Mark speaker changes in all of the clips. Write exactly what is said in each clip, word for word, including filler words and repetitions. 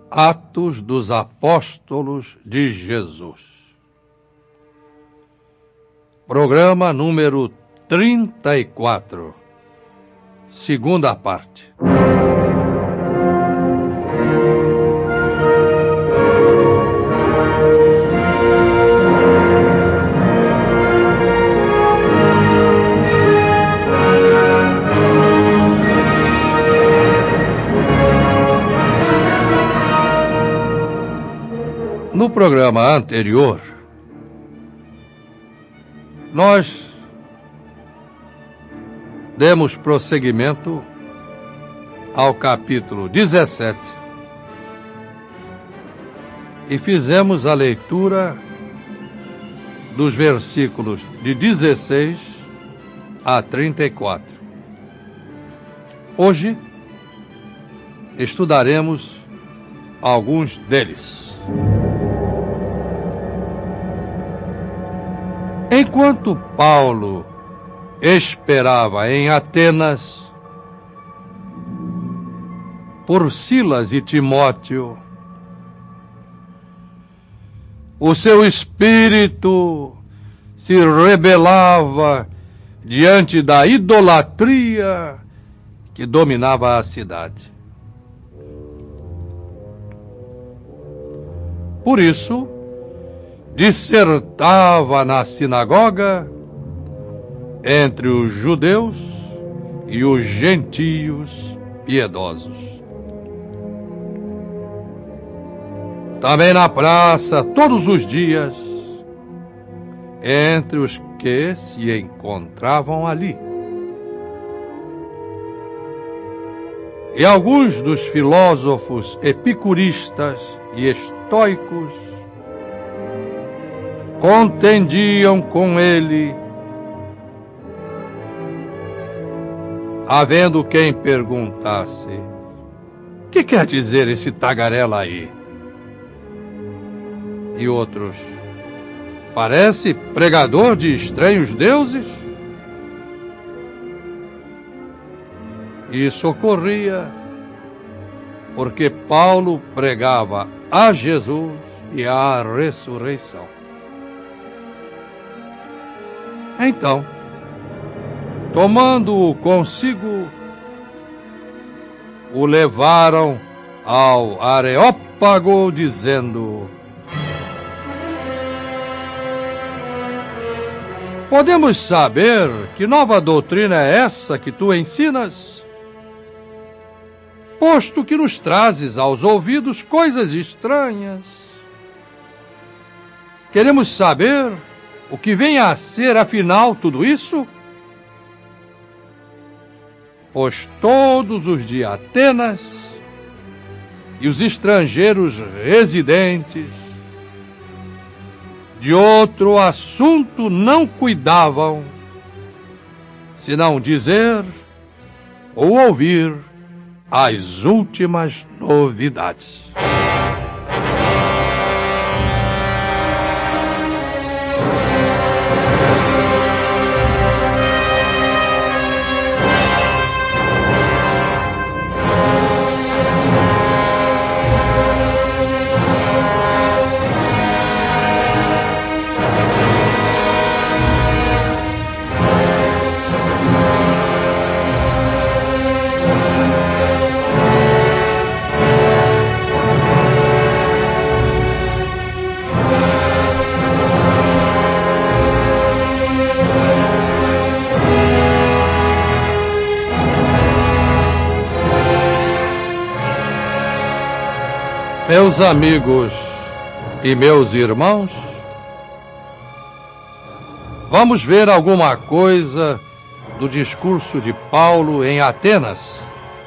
Speaker 1: Atos dos Apóstolos de Jesus. Programa número trinta e quatro. Segunda parte. No programa anterior, nós demos prosseguimento ao capítulo dezessete e fizemos a leitura dos versículos de dezesseis a trinta e quatro. Hoje estudaremos alguns deles. Enquanto Paulo esperava em Atenas por Silas e Timóteo, o seu espírito se rebelava diante da idolatria que dominava a cidade. Por isso, dissertava na sinagoga entre os judeus e os gentios piedosos. Também na praça, todos os dias, entre os que se encontravam ali. E alguns dos filósofos epicuristas e estoicos contendiam com ele, havendo quem perguntasse: que quer dizer esse tagarela aí? E outros: parece pregador de estranhos deuses? Isso ocorria porque Paulo pregava a Jesus e a ressurreição. Então, tomando-o consigo, o levaram ao Areópago, dizendo: podemos saber que nova doutrina é essa que tu ensinas? Posto que nos trazes aos ouvidos coisas estranhas. Queremos saber o que vem a ser, afinal, tudo isso? Pois todos os de Atenas e os estrangeiros residentes de outro assunto não cuidavam, senão dizer ou ouvir as últimas novidades. Meus amigos e meus irmãos, vamos ver alguma coisa do discurso de Paulo em Atenas.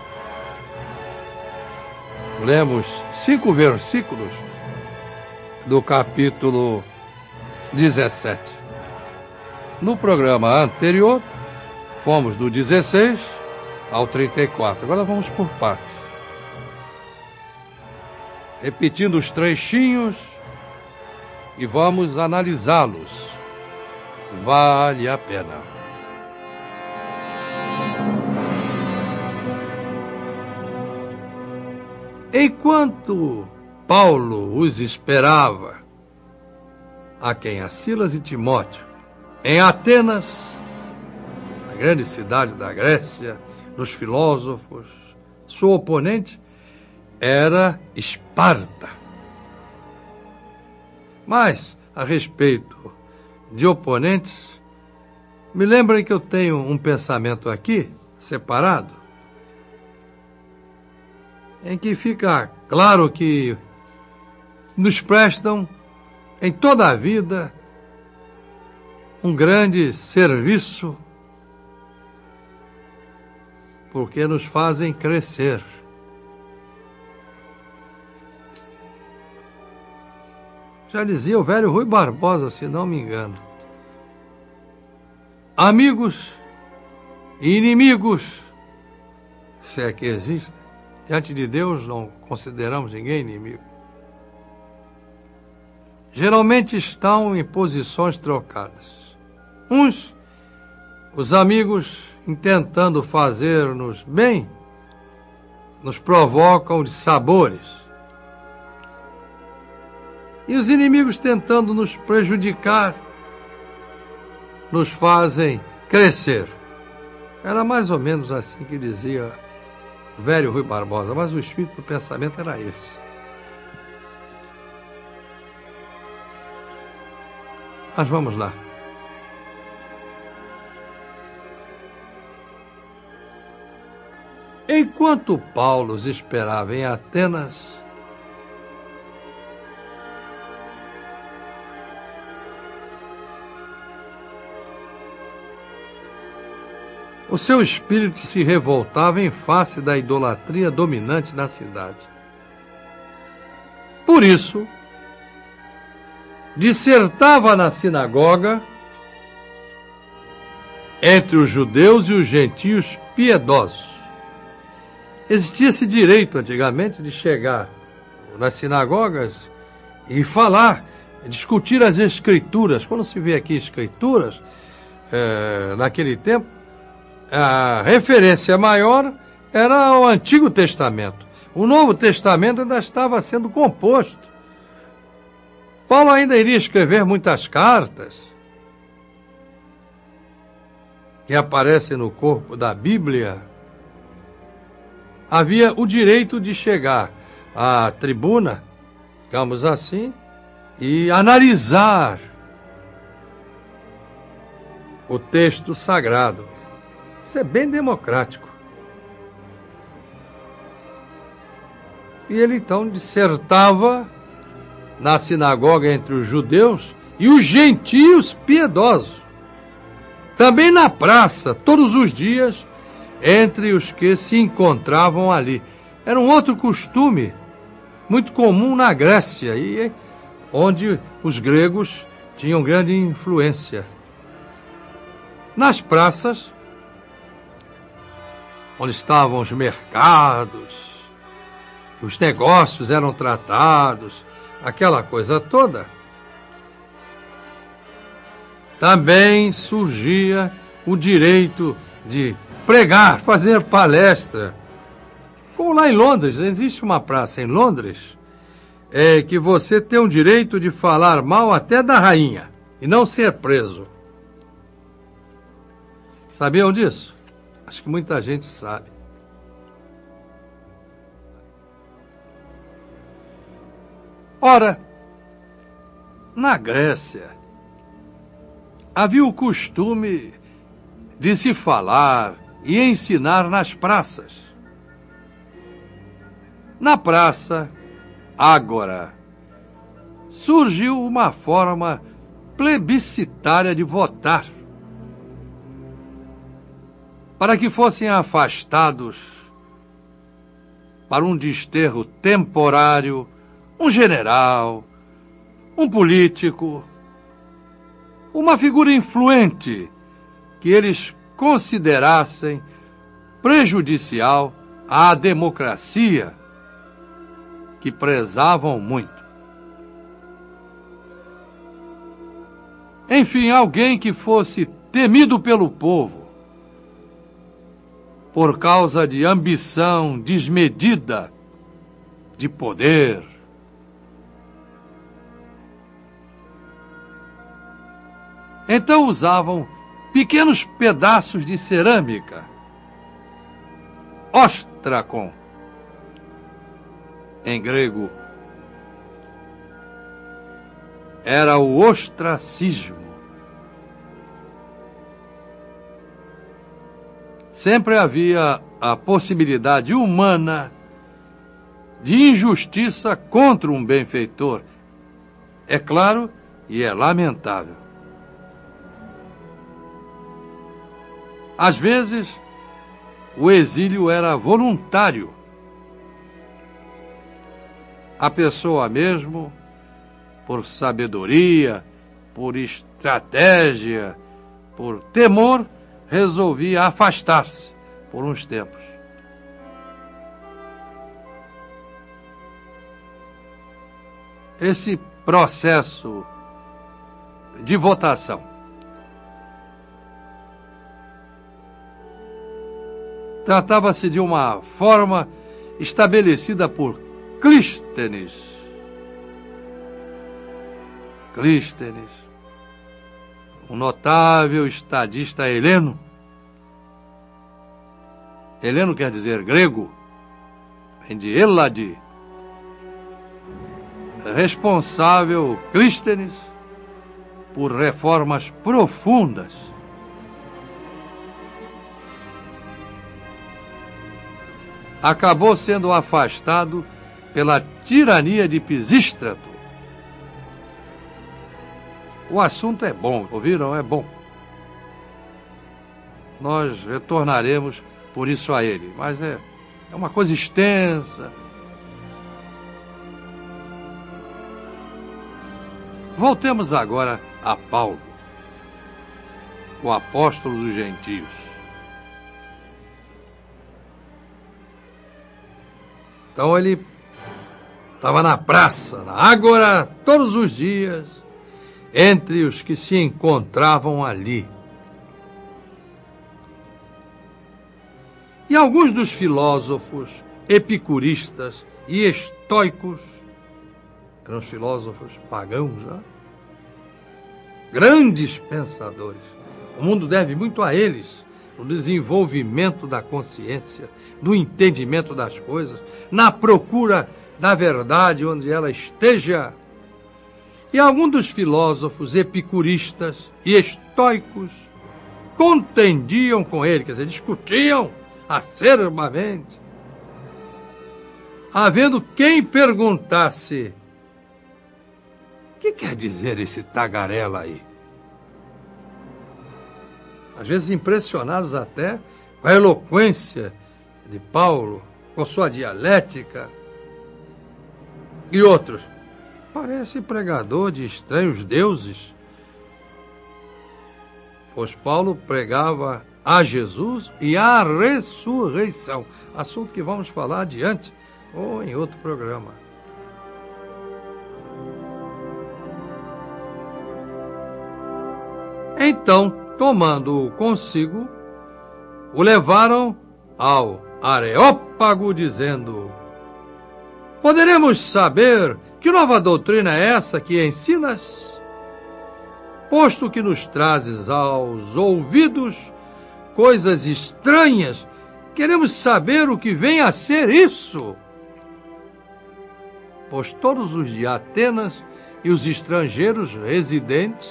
Speaker 1: Lemos cinco versículos do capítulo dezessete. No programa anterior, fomos do dezesseis ao trinta e quatro. Agora vamos por partes. Repetindo os trechinhos e vamos analisá-los. Vale a pena. Enquanto Paulo os esperava, a quem? A Silas e Timóteo, em Atenas, a grande cidade da Grécia, dos filósofos, sua oponente era Esparta. Mas, a respeito de oponentes, me lembrem que eu tenho um pensamento aqui, separado, em que fica claro que nos prestam, em toda a vida, um grande serviço, porque nos fazem crescer. Já dizia o velho Rui Barbosa, se não me engano. Amigos e inimigos, se é que existem, diante de Deus não consideramos ninguém inimigo. Geralmente estão em posições trocadas. Uns, os amigos, intentando fazer-nos bem, nos provocam de sabores. E os inimigos, tentando nos prejudicar, nos fazem crescer. Era mais ou menos assim que dizia o velho Rui Barbosa, mas o espírito do pensamento era esse. Mas vamos lá. Enquanto Paulo os esperava em Atenas, o seu espírito se revoltava em face da idolatria dominante na cidade. Por isso, dissertava na sinagoga entre os judeus e os gentios piedosos. Existia esse direito antigamente de chegar nas sinagogas e falar, discutir as escrituras. Quando se vê aqui escrituras, é, naquele tempo, a referência maior era o Antigo Testamento. O Novo Testamento ainda estava sendo composto. Paulo ainda iria escrever muitas cartas que aparecem no corpo da Bíblia. Havia o direito de chegar à tribuna, digamos assim, e analisar o texto sagrado. Isso é bem democrático. E ele então dissertava na sinagoga entre os judeus e os gentios piedosos. Também na praça, todos os dias, entre os que se encontravam ali. Era um outro costume, muito comum na Grécia, e onde os gregos tinham grande influência. Nas praças, onde estavam os mercados, os negócios eram tratados, aquela coisa toda, também surgia o direito de pregar, fazer palestra. Como lá em Londres, existe uma praça em Londres, é que você tem o direito de falar mal até da rainha e não ser preso. Sabiam disso? Acho que muita gente sabe. Ora, na Grécia, havia o costume de se falar e ensinar nas praças. Na praça, ágora, surgiu uma forma plebiscitária de votar, para que fossem afastados para um desterro temporário um general, um político, uma figura influente que eles considerassem prejudicial à democracia, que prezavam muito. Enfim, alguém que fosse temido pelo povo, por causa de ambição desmedida de poder. Então usavam pequenos pedaços de cerâmica, ostrakon, em grego. Era o ostracismo. Sempre havia a possibilidade humana de injustiça contra um benfeitor. É claro e é lamentável. Às vezes, o exílio era voluntário. A pessoa mesmo, por sabedoria, por estratégia, por temor, resolvia afastar-se por uns tempos. Esse processo de votação tratava-se de uma forma estabelecida por Clístenes. Clístenes, um notável estadista heleno. Heleno quer dizer grego, vem de Elade. Responsável, Clístenes, por reformas profundas. Acabou sendo afastado pela tirania de Pisístrato. O assunto é bom, ouviram? É bom. Nós retornaremos por isso a ele, mas é, é uma coisa extensa. Voltemos agora a Paulo, o apóstolo dos gentios. Então ele estava na praça, na ágora, todos os dias, entre os que se encontravam ali. E alguns dos filósofos epicuristas e estoicos, eram os filósofos pagãos, né? Grandes pensadores. O mundo deve muito a eles, no desenvolvimento da consciência, no entendimento das coisas, na procura da verdade onde ela esteja. E alguns dos filósofos epicuristas e estoicos contendiam com ele, quer dizer, discutiam acerbamente, havendo quem perguntasse: o que quer dizer esse tagarela aí? Às vezes impressionados até com a eloquência de Paulo, com sua dialética. E outros: parece pregador de estranhos deuses. Pois Paulo pregava a Jesus e a ressurreição. Assunto que vamos falar adiante ou em outro programa. Então, tomando-o consigo, o levaram ao Areópago, dizendo: poderemos saber que nova doutrina é essa que ensinas? Posto que nos trazes aos ouvidos coisas estranhas, queremos saber o que vem a ser isso. Pois todos os de Atenas e os estrangeiros residentes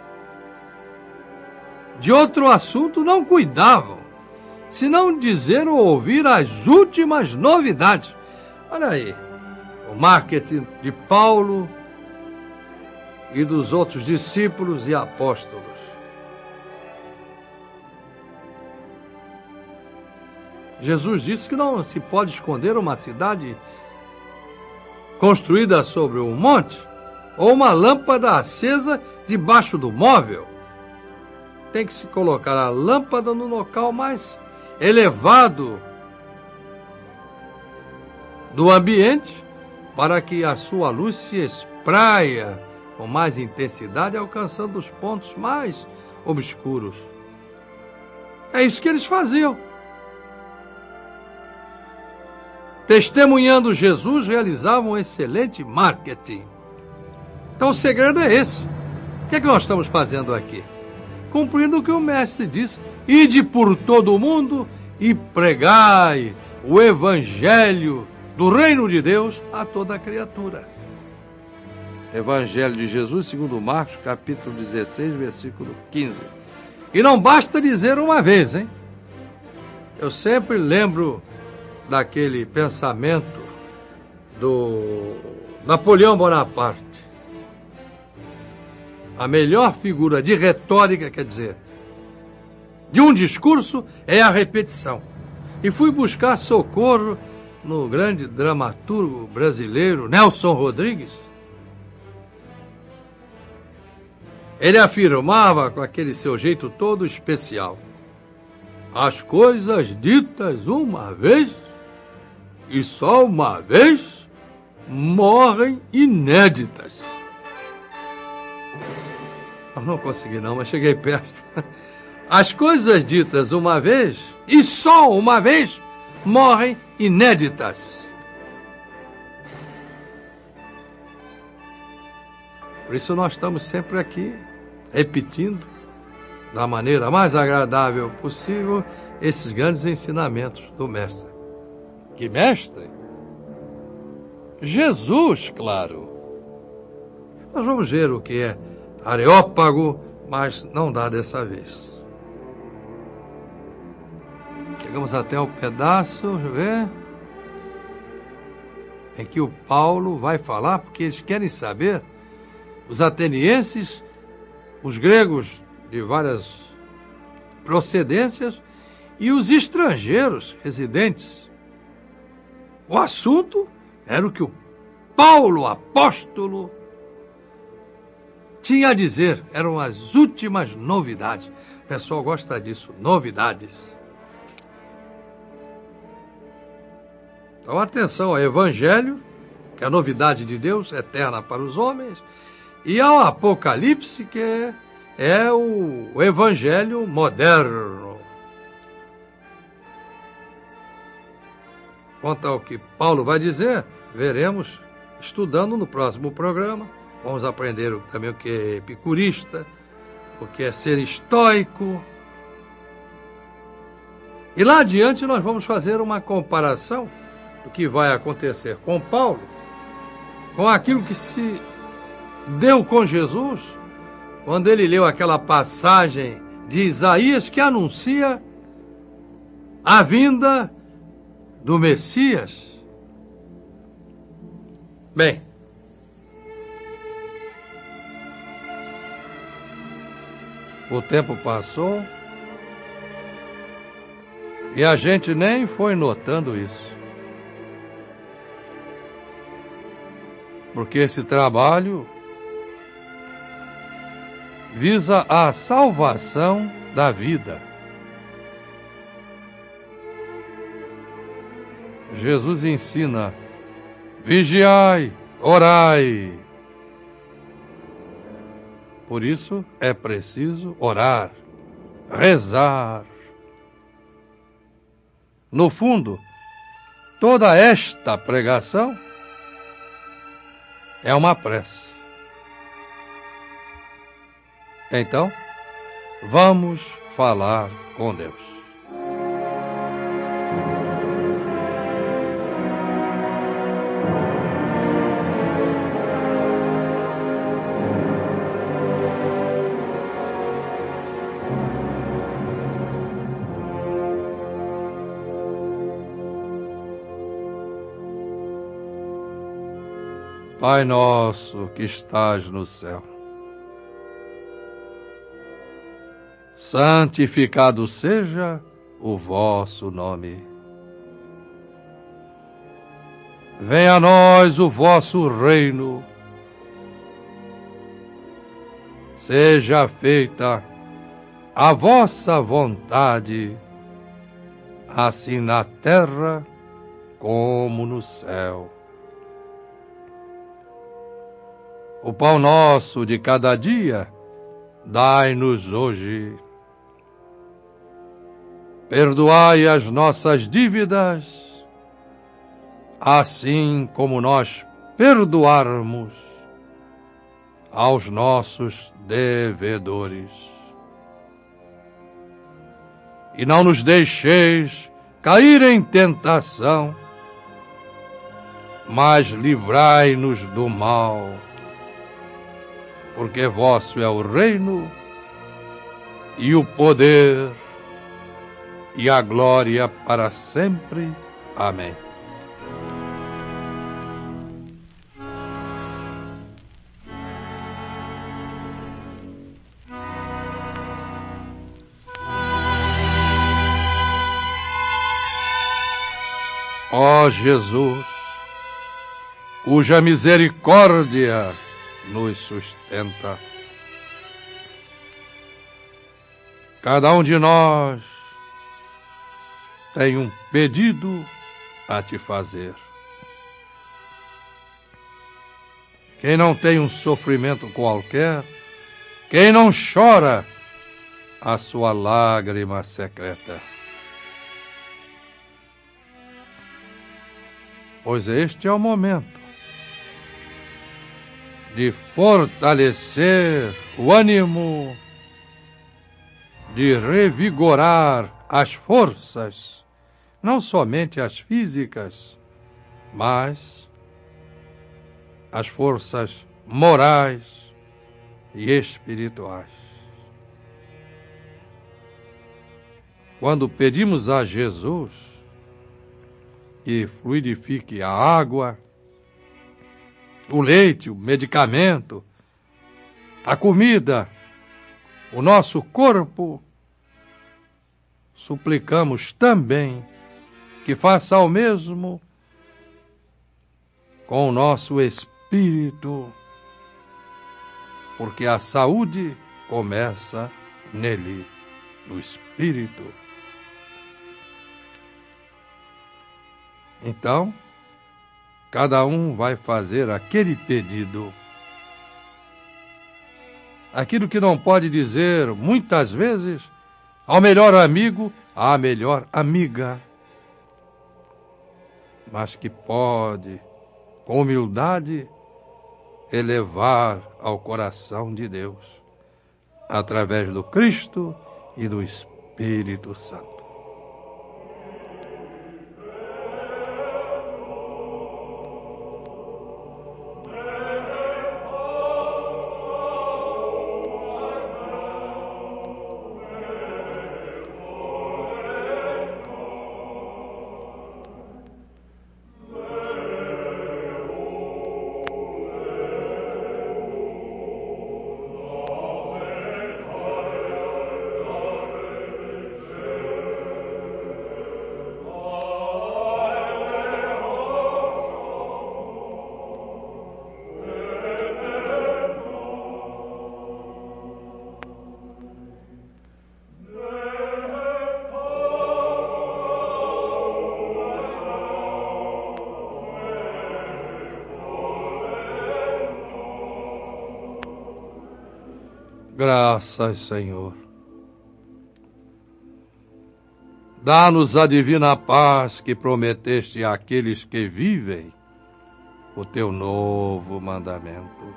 Speaker 1: de outro assunto não cuidavam, senão dizer ou ouvir as últimas novidades. Olha aí, o marketing de Paulo e dos outros discípulos e apóstolos. Jesus disse que não se pode esconder uma cidade construída sobre um monte ou uma lâmpada acesa debaixo do móvel. Tem que se colocar a lâmpada no local mais elevado do ambiente para que a sua luz se espraia com mais intensidade, alcançando os pontos mais obscuros. É isso que eles faziam. testemunhando Jesus, realizavam um excelente marketing. Então o segredo é esse. O que é que nós estamos fazendo aqui? Cumprindo o que o mestre disse: ide por todo o mundo e pregai o evangelho do reino de Deus a toda criatura. Evangelho de Jesus segundo Marcos, capítulo dezesseis, versículo quinze. E não basta dizer uma vez, hein? Eu sempre lembro daquele pensamento do Napoleão Bonaparte. A melhor figura de retórica, quer dizer, de um discurso é a repetição. E fui buscar socorro no grande dramaturgo brasileiro Nelson Rodrigues. Ele afirmava com aquele seu jeito todo especial: as coisas ditas uma vez e só uma vez morrem inéditas. Eu não consegui não, mas cheguei perto. As coisas ditas uma vez e só uma vez morrem inéditas. Por isso nós estamos sempre aqui repetindo da maneira mais agradável possível esses grandes ensinamentos do mestre. Que mestre? Jesus, claro. Nós vamos ver o que é Areópago, mas não dá dessa vez. Chegamos até o pedaço, deixa eu ver, em que o Paulo vai falar, porque eles querem saber, os atenienses, os gregos de várias procedências e os estrangeiros residentes. O assunto era o que o Paulo, apóstolo, tinha a dizer. Eram as últimas novidades. O pessoal gosta disso, novidades. Então, atenção ao Evangelho, que é a novidade de Deus, eterna para os homens, e ao Apocalipse, que é, é o, o Evangelho moderno. Quanto ao que Paulo vai dizer, veremos estudando no próximo programa. Vamos aprender também o que é epicurista, o que é ser estoico. E lá adiante nós vamos fazer uma comparação do que vai acontecer com Paulo, com aquilo que se deu com Jesus, quando ele leu aquela passagem de Isaías que anuncia a vinda do Messias. Bem, o tempo passou e a gente nem foi notando isso. Porque esse trabalho visa a salvação da vida. Jesus ensina: vigiai, orai. Por isso é preciso orar, rezar. No fundo, toda esta pregação é uma prece. Então, vamos falar com Deus. Pai nosso que estás no céu, santificado seja o vosso nome. Venha a nós o vosso reino. Seja feita a vossa vontade, assim na terra como no céu. O pão nosso de cada dia, dai-nos hoje. Perdoai as nossas dívidas, assim como nós perdoarmos aos nossos devedores. E não nos deixeis cair em tentação, mas livrai-nos do mal, porque vosso é o reino, e o poder, e a glória para sempre. Amém. Ó Jesus, cuja misericórdia nos sustenta, cada um de nós tem um pedido a te fazer. Quem não tem um sofrimento qualquer, quem não chora a sua lágrima secreta. Pois este é o momento de fortalecer o ânimo, de revigorar as forças, não somente as físicas, mas as forças morais e espirituais. Quando pedimos a Jesus que fluidifique a água, o leite, o medicamento, a comida, o nosso corpo, suplicamos também que faça o mesmo com o nosso espírito, porque a saúde começa nele, no espírito. Então, cada um vai fazer aquele pedido, aquilo que não pode dizer, muitas vezes, ao melhor amigo, à melhor amiga, mas que pode, com humildade, elevar ao coração de Deus, através do Cristo e do Espírito Santo. Graças, Senhor. Dá-nos a divina paz que prometeste àqueles que vivem o teu novo mandamento.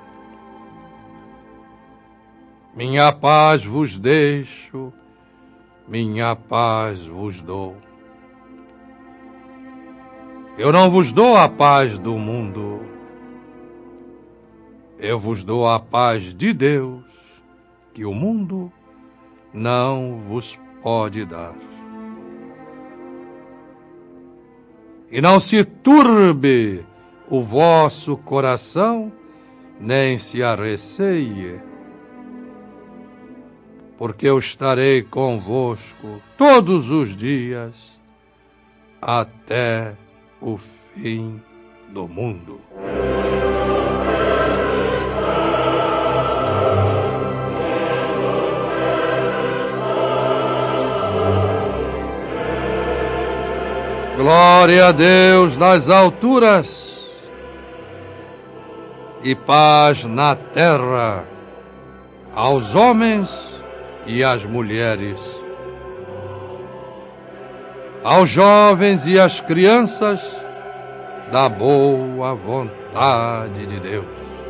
Speaker 1: Minha paz vos deixo, minha paz vos dou. Eu não vos dou a paz do mundo, eu vos dou a paz de Deus, que o mundo não vos pode dar. E não se turbe o vosso coração, nem se arreceie, porque eu estarei convosco todos os dias, até o fim do mundo. Glória a Deus nas alturas e paz na terra aos homens e às mulheres, aos jovens e às crianças, da boa vontade de Deus.